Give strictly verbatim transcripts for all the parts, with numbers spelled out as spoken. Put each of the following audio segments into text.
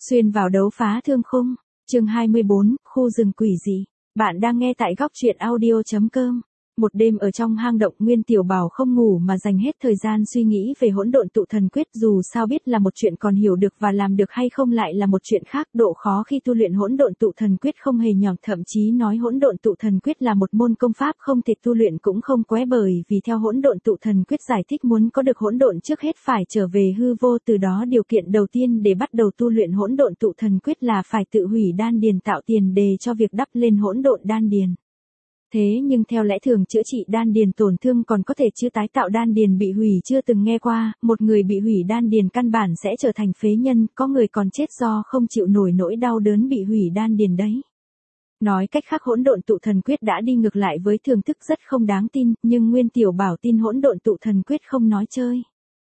Xuyên vào đấu phá thương khung, chương hai mươi bốn, khu rừng quỷ dị. Bạn đang nghe tại góc truyện audio chấm com. Một đêm ở trong hang động, Nguyên Tiểu Bảo không ngủ mà dành hết thời gian suy nghĩ về hỗn độn tụ thần quyết, dù sao biết là một chuyện còn hiểu được và làm được hay không lại là một chuyện khác. Độ khó khi tu luyện hỗn độn tụ thần quyết không hề nhỏ, thậm chí nói hỗn độn tụ thần quyết là một môn công pháp không thể tu luyện cũng không quá, bởi vì theo hỗn độn tụ thần quyết giải thích, muốn có được hỗn độn trước hết phải trở về hư vô, từ đó điều kiện đầu tiên để bắt đầu tu luyện hỗn độn tụ thần quyết là phải tự hủy đan điền, tạo tiền đề cho việc đắp lên hỗn độn đan điền. Thế nhưng theo lẽ thường chữa trị đan điền tổn thương còn có thể chứ tái tạo đan điền bị hủy chưa từng nghe qua, một người bị hủy đan điền căn bản sẽ trở thành phế nhân, có người còn chết do không chịu nổi nỗi đau đớn bị hủy đan điền đấy. Nói cách khác, hỗn độn tụ thần quyết đã đi ngược lại với thường thức, rất không đáng tin, nhưng Nguyên Tiểu Bảo tin hỗn độn tụ thần quyết không nói chơi.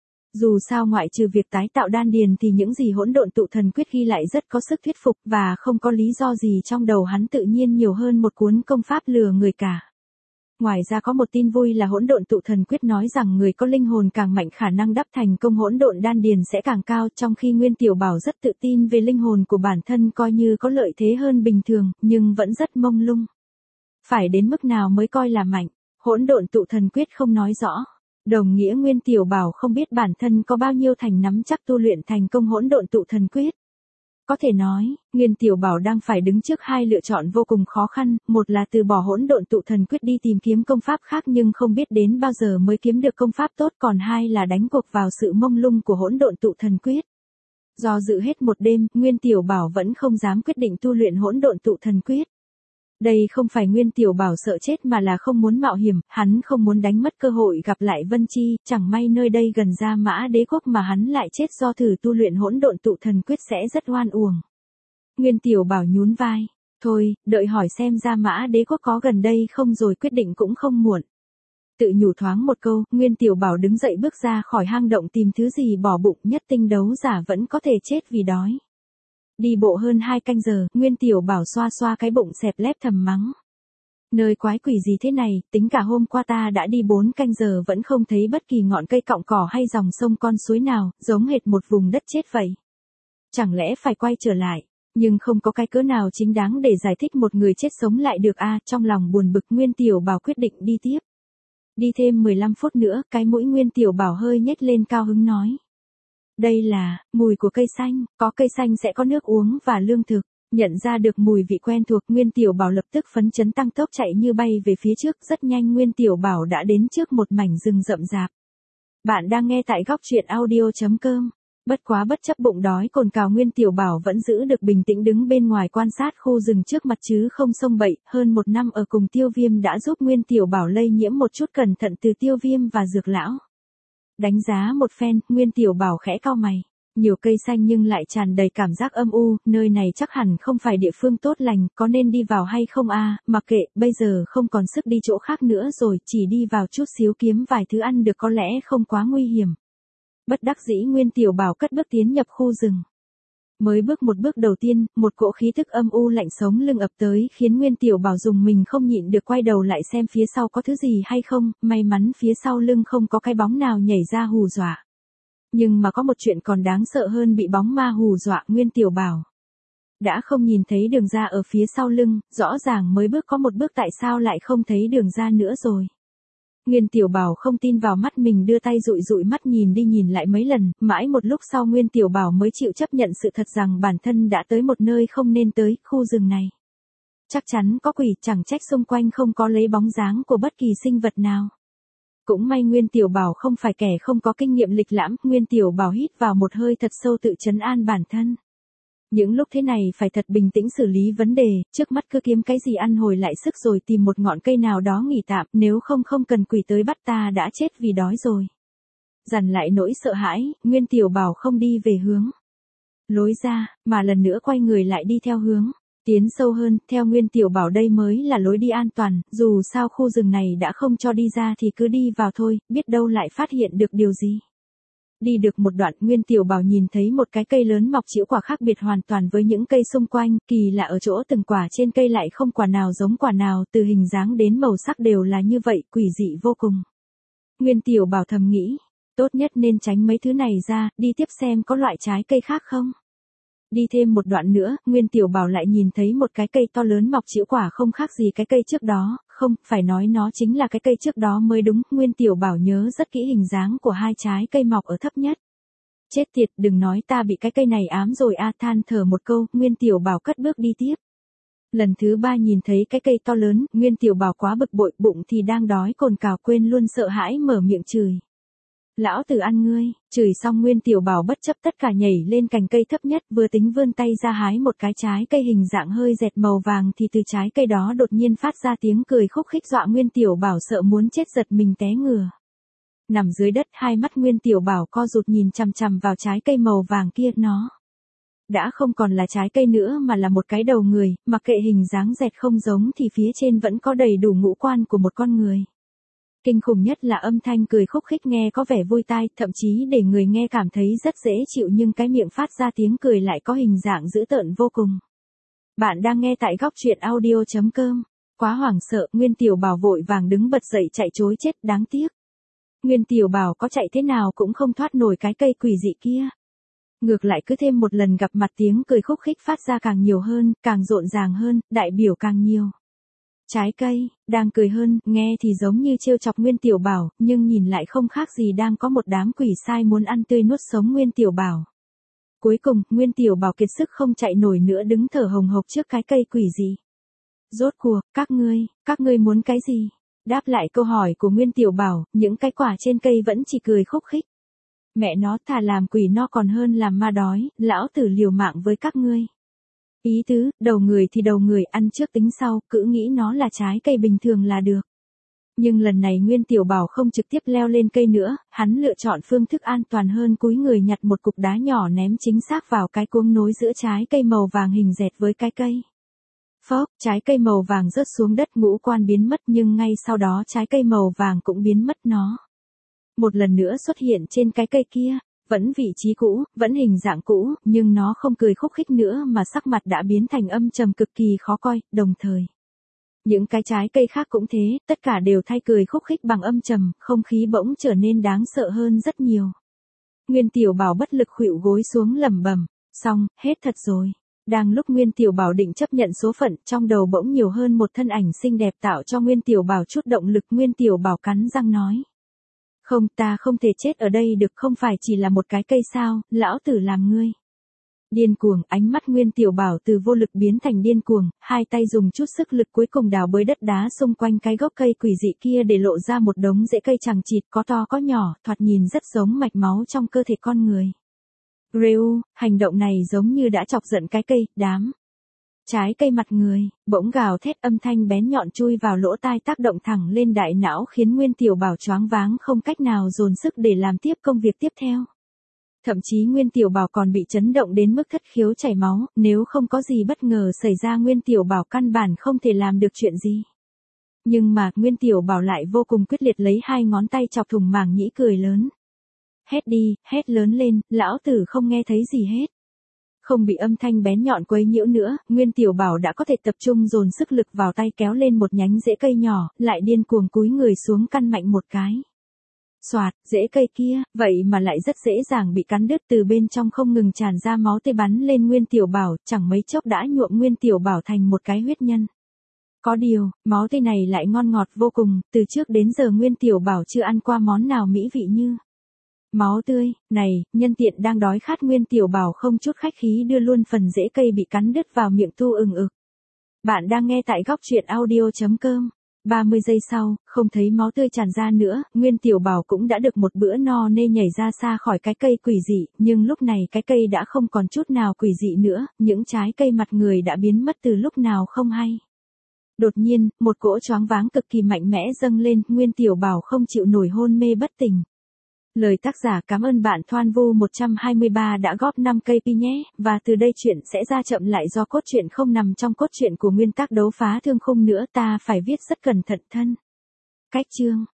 Dù sao ngoại trừ việc tái tạo đan điền thì những gì hỗn độn tụ thần quyết ghi lại rất có sức thuyết phục, và không có lý do gì trong đầu hắn tự nhiên nhiều hơn một cuốn công pháp lừa người cả. Ngoài ra có một tin vui là hỗn độn tụ thần quyết nói rằng người có linh hồn càng mạnh khả năng đắp thành công hỗn độn đan điền sẽ càng cao, trong khi Nguyên Tiểu Bảo rất tự tin về linh hồn của bản thân, coi như có lợi thế hơn bình thường, nhưng vẫn rất mông lung. Phải đến mức nào mới coi là mạnh? Hỗn độn tụ thần quyết không nói rõ. Đồng nghĩa Nguyên Tiểu Bảo không biết bản thân có bao nhiêu thành nắm chắc tu luyện thành công hỗn độn tụ thần quyết. Có thể nói, Nguyên Tiểu Bảo đang phải đứng trước hai lựa chọn vô cùng khó khăn, một là từ bỏ hỗn độn tụ thần quyết đi tìm kiếm công pháp khác nhưng không biết đến bao giờ mới kiếm được công pháp tốt, còn hai là đánh cuộc vào sự mông lung của hỗn độn tụ thần quyết. Do dự hết một đêm, Nguyên Tiểu Bảo vẫn không dám quyết định tu luyện hỗn độn tụ thần quyết. Đây không phải Nguyên Tiểu Bảo sợ chết mà là không muốn mạo hiểm, hắn không muốn đánh mất cơ hội gặp lại Vân Chi, chẳng may nơi đây gần Gia Mã Đế Quốc mà hắn lại chết do thử tu luyện hỗn độn tụ thần quyết sẽ rất oan uổng. Nguyên Tiểu Bảo nhún vai, thôi, đợi hỏi xem Gia Mã Đế Quốc có gần đây không rồi quyết định cũng không muộn. Tự nhủ thoáng một câu, Nguyên Tiểu Bảo đứng dậy bước ra khỏi hang động tìm thứ gì bỏ bụng, nhất tinh đấu giả vẫn có thể chết vì đói. Đi bộ hơn hai canh giờ, Nguyên Tiểu Bảo xoa xoa cái bụng xẹp lép thầm mắng. Nơi quái quỷ gì thế này, tính cả hôm qua ta đã đi bốn canh giờ vẫn không thấy bất kỳ ngọn cây cọng cỏ hay dòng sông con suối nào, giống hệt một vùng đất chết vậy. Chẳng lẽ phải quay trở lại, nhưng không có cái cớ nào chính đáng để giải thích một người chết sống lại được a. À, trong lòng buồn bực, Nguyên Tiểu Bảo quyết định đi tiếp. Đi thêm mười lăm phút nữa, cái mũi Nguyên Tiểu Bảo hơi nhếch lên cao hứng nói. Đây là mùi của cây xanh, có cây xanh sẽ có nước uống và lương thực. Nhận ra được mùi vị quen thuộc, Nguyên Tiểu Bảo lập tức phấn chấn tăng tốc chạy như bay về phía trước, rất nhanh Nguyên Tiểu Bảo đã đến trước một mảnh rừng rậm rạp. Bạn đang nghe tại góc truyện audio chấm com. Bất quá bất chấp bụng đói cồn cào, Nguyên Tiểu Bảo vẫn giữ được bình tĩnh đứng bên ngoài quan sát khu rừng trước mặt chứ không xông bậy. Hơn một năm ở cùng Tiêu Viêm đã giúp Nguyên Tiểu Bảo lây nhiễm một chút cẩn thận từ Tiêu Viêm và Dược Lão. Đánh giá một phen, Nguyên Tiểu Bảo khẽ cau mày. Nhiều cây xanh nhưng lại tràn đầy cảm giác âm u, nơi này chắc hẳn không phải địa phương tốt lành, có nên đi vào hay không a? À, mặc kệ, bây giờ không còn sức đi chỗ khác nữa rồi, chỉ đi vào chút xíu kiếm vài thứ ăn được có lẽ không quá nguy hiểm. Bất đắc dĩ Nguyên Tiểu Bảo cất bước tiến nhập khu rừng. Mới bước một bước đầu tiên, một cỗ khí tức âm u lạnh sống lưng ập tới khiến Nguyên Tiểu Bảo dùng mình không nhịn được quay đầu lại xem phía sau có thứ gì hay không, may mắn phía sau lưng không có cái bóng nào nhảy ra hù dọa. Nhưng mà có một chuyện còn đáng sợ hơn bị bóng ma hù dọa Nguyên Tiểu Bảo. Đã không nhìn thấy đường ra ở phía sau lưng, rõ ràng mới bước có một bước tại sao lại không thấy đường ra nữa rồi. Nguyên Tiểu Bảo không tin vào mắt mình, đưa tay dụi dụi mắt nhìn đi nhìn lại mấy lần, mãi một lúc sau Nguyên Tiểu Bảo mới chịu chấp nhận sự thật rằng bản thân đã tới một nơi không nên tới, khu rừng này. Chắc chắn có quỷ, chẳng trách xung quanh không có lấy bóng dáng của bất kỳ sinh vật nào. Cũng may Nguyên Tiểu Bảo không phải kẻ không có kinh nghiệm lịch lãm, Nguyên Tiểu Bảo hít vào một hơi thật sâu tự trấn an bản thân. Những lúc thế này phải thật bình tĩnh xử lý vấn đề, trước mắt cứ kiếm cái gì ăn hồi lại sức rồi tìm một ngọn cây nào đó nghỉ tạm, nếu không không cần quỷ tới bắt ta đã chết vì đói rồi. Dằn lại nỗi sợ hãi, Nguyên Tiểu Bảo không đi về hướng lối ra, mà lần nữa quay người lại đi theo hướng tiến sâu hơn. Theo Nguyên Tiểu Bảo đây mới là lối đi an toàn, dù sao khu rừng này đã không cho đi ra thì cứ đi vào thôi, biết đâu lại phát hiện được điều gì. Đi được một đoạn, Nguyên Tiểu Bảo nhìn thấy một cái cây lớn mọc trĩu quả khác biệt hoàn toàn với những cây xung quanh, kỳ lạ ở chỗ từng quả trên cây lại không quả nào giống quả nào, từ hình dáng đến màu sắc đều là như vậy, quỷ dị vô cùng. Nguyên Tiểu Bảo thầm nghĩ, tốt nhất nên tránh mấy thứ này ra, đi tiếp xem có loại trái cây khác không. Đi thêm một đoạn nữa, Nguyên Tiểu Bảo lại nhìn thấy một cái cây to lớn mọc trĩu quả không khác gì cái cây trước đó, không, phải nói nó chính là cái cây trước đó mới đúng, Nguyên Tiểu Bảo nhớ rất kỹ hình dáng của hai trái cây mọc ở thấp nhất. Chết tiệt, đừng nói ta bị cái cây này ám rồi a, than thở một câu, Nguyên Tiểu Bảo cất bước đi tiếp. Lần thứ ba nhìn thấy cái cây to lớn, Nguyên Tiểu Bảo quá bực bội, bụng thì đang đói cồn cào, quên luôn sợ hãi mở miệng chửi. Lão tử ăn ngươi, chửi xong Nguyên Tiểu Bảo bất chấp tất cả nhảy lên cành cây thấp nhất, vừa tính vươn tay ra hái một cái trái cây hình dạng hơi dẹt màu vàng thì từ trái cây đó đột nhiên phát ra tiếng cười khúc khích dọa Nguyên Tiểu Bảo sợ muốn chết, giật mình té ngửa. Nằm dưới đất, hai mắt Nguyên Tiểu Bảo co rụt nhìn chằm chằm vào trái cây màu vàng kia, nó đã không còn là trái cây nữa mà là một cái đầu người, mặc kệ hình dáng dẹt không giống thì phía trên vẫn có đầy đủ ngũ quan của một con người. Kinh khủng nhất là âm thanh cười khúc khích nghe có vẻ vui tai, thậm chí để người nghe cảm thấy rất dễ chịu, nhưng cái miệng phát ra tiếng cười lại có hình dạng dữ tợn vô cùng. Bạn đang nghe tại góc truyện audio chấm com. Quá hoảng sợ, Nguyên Tiểu Bảo vội vàng đứng bật dậy chạy trối chết, đáng tiếc. Nguyên Tiểu Bảo có chạy thế nào cũng không thoát nổi cái cây quỷ dị kia. Ngược lại cứ thêm một lần gặp mặt tiếng cười khúc khích phát ra càng nhiều hơn, càng rộn ràng hơn, đại biểu càng nhiều. Trái cây, đang cười hơn, nghe thì giống như trêu chọc Nguyên Tiểu Bảo, nhưng nhìn lại không khác gì đang có một đám quỷ sai muốn ăn tươi nuốt sống Nguyên Tiểu Bảo. Cuối cùng, Nguyên Tiểu Bảo kiệt sức không chạy nổi nữa, đứng thở hồng hộc trước cái cây quỷ dị. Rốt cuộc, các ngươi, các ngươi muốn cái gì? Đáp lại câu hỏi của Nguyên Tiểu Bảo, những cái quả trên cây vẫn chỉ cười khúc khích. Mẹ nó, thà làm quỷ no còn hơn làm ma đói, lão tử liều mạng với các ngươi. Ý tứ, đầu người thì đầu người, ăn trước tính sau, cứ nghĩ nó là trái cây bình thường là được. Nhưng lần này Nguyên Tiểu Bảo không trực tiếp leo lên cây nữa, hắn lựa chọn phương thức an toàn hơn, cúi người nhặt một cục đá nhỏ ném chính xác vào cái cuống nối giữa trái cây màu vàng hình dẹt với cái cây. Phốc, trái cây màu vàng rớt xuống đất, ngũ quan biến mất, nhưng ngay sau đó trái cây màu vàng cũng biến mất, nó một lần nữa xuất hiện trên cái cây kia. Vẫn vị trí cũ, vẫn hình dạng cũ, nhưng nó không cười khúc khích nữa mà sắc mặt đã biến thành âm trầm cực kỳ khó coi, đồng thời. Những cái trái cây khác cũng thế, tất cả đều thay cười khúc khích bằng âm trầm, không khí bỗng trở nên đáng sợ hơn rất nhiều. Nguyên Tiểu Bảo bất lực khuỵu gối xuống lẩm bẩm, xong, hết thật rồi. Đang lúc Nguyên Tiểu Bảo định chấp nhận số phận, trong đầu bỗng nhiều hơn một thân ảnh xinh đẹp tạo cho Nguyên Tiểu Bảo chút động lực. Nguyên Tiểu Bảo cắn răng nói. Không, ta không thể chết ở đây được, không phải chỉ là một cái cây sao, lão tử làm ngươi. Điên cuồng, ánh mắt Nguyên Tiểu Bảo từ vô lực biến thành điên cuồng, hai tay dùng chút sức lực cuối cùng đào bới đất đá xung quanh cái gốc cây quỷ dị kia để lộ ra một đống rễ cây chằng chịt, có to có nhỏ, thoạt nhìn rất giống mạch máu trong cơ thể con người. Rêu, hành động này giống như đã chọc giận cái cây, đám. Trái cây mặt người, bỗng gào thét, âm thanh bén nhọn chui vào lỗ tai tác động thẳng lên đại não khiến Nguyên Tiểu Bảo choáng váng không cách nào dồn sức để làm tiếp công việc tiếp theo. Thậm chí Nguyên Tiểu Bảo còn bị chấn động đến mức thất khiếu chảy máu, nếu không có gì bất ngờ xảy ra Nguyên Tiểu Bảo căn bản không thể làm được chuyện gì. Nhưng mà, Nguyên Tiểu Bảo lại vô cùng quyết liệt lấy hai ngón tay chọc thủng màng nhĩ cười lớn. Hét đi, hét lớn lên, lão tử không nghe thấy gì hết. Không bị âm thanh bén nhọn quấy nhiễu nữa, Nguyên Tiểu Bảo đã có thể tập trung dồn sức lực vào tay kéo lên một nhánh rễ cây nhỏ, lại điên cuồng cúi người xuống căn mạnh một cái. Xoạt, rễ cây kia, vậy mà lại rất dễ dàng bị cắn đứt, từ bên trong không ngừng tràn ra máu tươi bắn lên Nguyên Tiểu Bảo, chẳng mấy chốc đã nhuộm Nguyên Tiểu Bảo thành một cái huyết nhân. Có điều, máu tươi này lại ngon ngọt vô cùng, từ trước đến giờ Nguyên Tiểu Bảo chưa ăn qua món nào mỹ vị như máu tươi. Này, nhân tiện đang đói khát, Nguyên Tiểu Bảo không chút khách khí đưa luôn phần rễ cây bị cắn đứt vào miệng tu ừng ực. Bạn đang nghe tại góc truyện audio chấm com. ba mươi giây sau, không thấy máu tươi tràn ra nữa, Nguyên Tiểu Bảo cũng đã được một bữa no nê nhảy ra xa khỏi cái cây quỷ dị, nhưng lúc này cái cây đã không còn chút nào quỷ dị nữa, những trái cây mặt người đã biến mất từ lúc nào không hay. Đột nhiên, một cỗ choáng váng cực kỳ mạnh mẽ dâng lên, Nguyên Tiểu Bảo không chịu nổi hôn mê bất tỉnh. Lời tác giả: cảm ơn bạn Thoan Vu một trăm hai mươi ba đã góp năm cây pi nhé, và từ đây chuyện sẽ ra chậm lại do cốt truyện không nằm trong cốt truyện của nguyên tác đấu phá thương khung nữa, ta phải viết rất cẩn thận thân. Cách chương